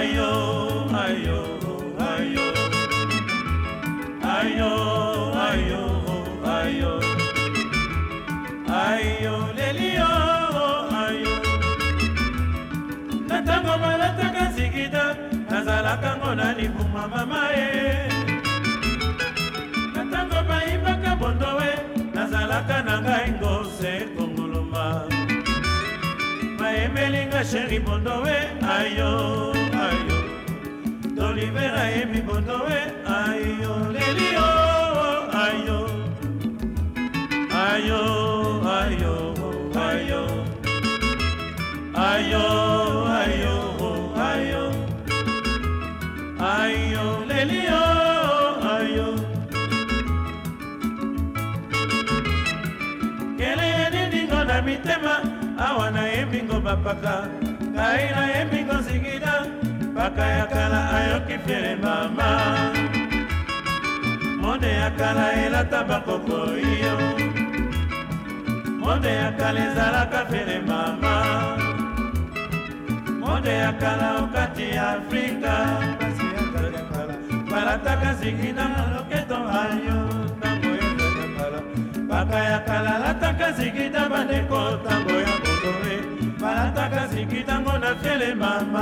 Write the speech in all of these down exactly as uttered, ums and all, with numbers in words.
ayo, ayo, ayo, ayo, ayo, ayo, ayo, lelio, ayo. Natango balataka zikida, nazalaka ngona libuma mamae. Natango baibaka bondowe, nazalaka nangai ngose kongoloma. Maemelinga sheri bondowe, ayo, ayo. Dolivera emi bondowe, ayo, lelio, ayo. Ayo, ayo, ayo. Ayo, ayo, ayo. Ayo, lelio, ayo. Kele nindingo na mitema, awana embingo bapaka. Kaina embingo zingida, baka yakala ayo kifere mama. Monde yakala elata bakoko iyo. Monde yakala ezalaka fere mama. Monde yakala okati Afrika. Basi yakala balataka zingida loketo ayo. Tango yakala baka yakala lataka zingida bandeko. Tango ya bondowe balataka zingida ngona fere mama.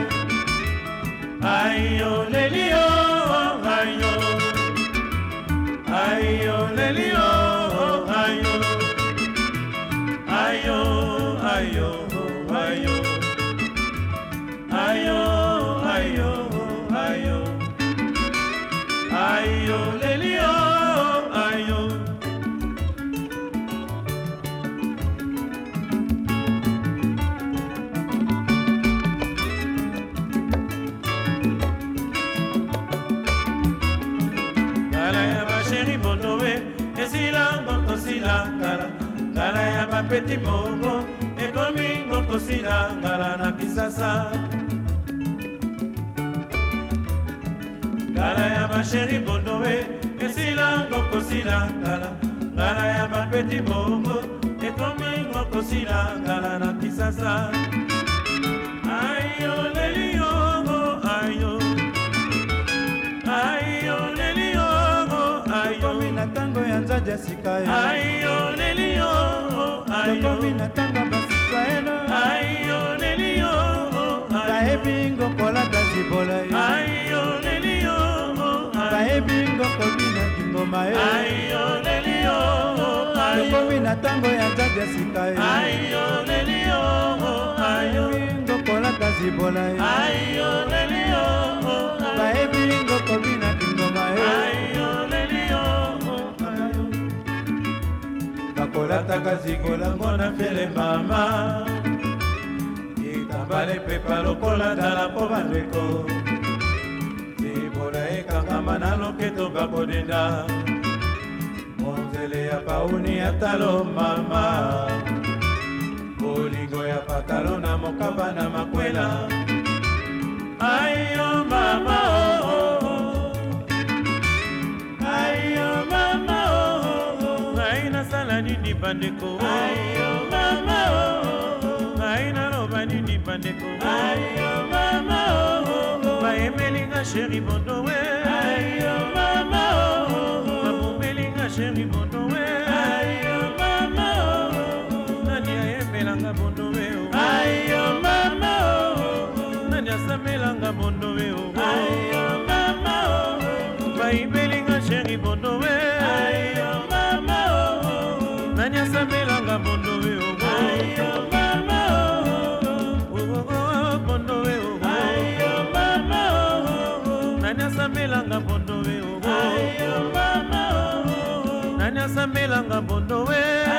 Ayo lelio, ayo. Ayo lelio, ayo. Ayo, ayo, ayo. Ayo, ayo, ayo. Ayo lelio, ayo. Kala ya ba sheri bondowe, esila ngoko sila kala. Kala ya ba peti mongo, ekomi ngoko sila kala na kisasa. Kala ya ba sheri bondowe, esila ngoko sila kala. Kala ya ba peti mongo, ekomi ngoko sila kala na kisasa. Ayo lelio, ayo. Ayo lelio, ayo. Mina tango ya nzaja sikayo. Ayo lelio, ayo. Mina tango basika eno. Ayo lelio, ayo. Baebingo kola tazibola yo. Ayo lelio, ayo. Baebingo kobina kingoma yo. Ayo lelio, ayo. Mina tango ya nzaja sikayo. Ayo lelio, ayo. Baebingo kola tazibola yo. Ayo lelio, ayo. Baebingo kobina kingoma yo. Ayo lelio, ayo. Bakolataka zikola ngona fele mama. Itambale pepa lokola dala po bandeko. Zibola ekangama na loketo bakodenda. Monzele ya pauni ya talo mama. Bolingo ya patalo na mokaba na makwela. Ayo mama oh, oh. Ayo mama oh, oh. Aina sala nini bandeko. Ayo mama oh, oh. Aina loba nini bandeko. Ayo mama oh, oh. Baemelinga sheri bondowe. Ayo mama oh, oh. Babumelinga sheri bondowe. Ayo mama oh, oh. Nani aemelanga bondowe oh. Ayo mama oh, oh. Nani asamelanga bondowe oh. Ayo mama oh, oh. Baibelinga sheri bondowe. Ayo mama oh, oh. Nani asamelanga bondowe oh. Ayo mama oh, oh. Oh, oh, bondowe oh. Ayo mama oh, oh. Nani asamelanga bondowe oh. Ayo mama oh, oh. Nani asamelanga bondowe.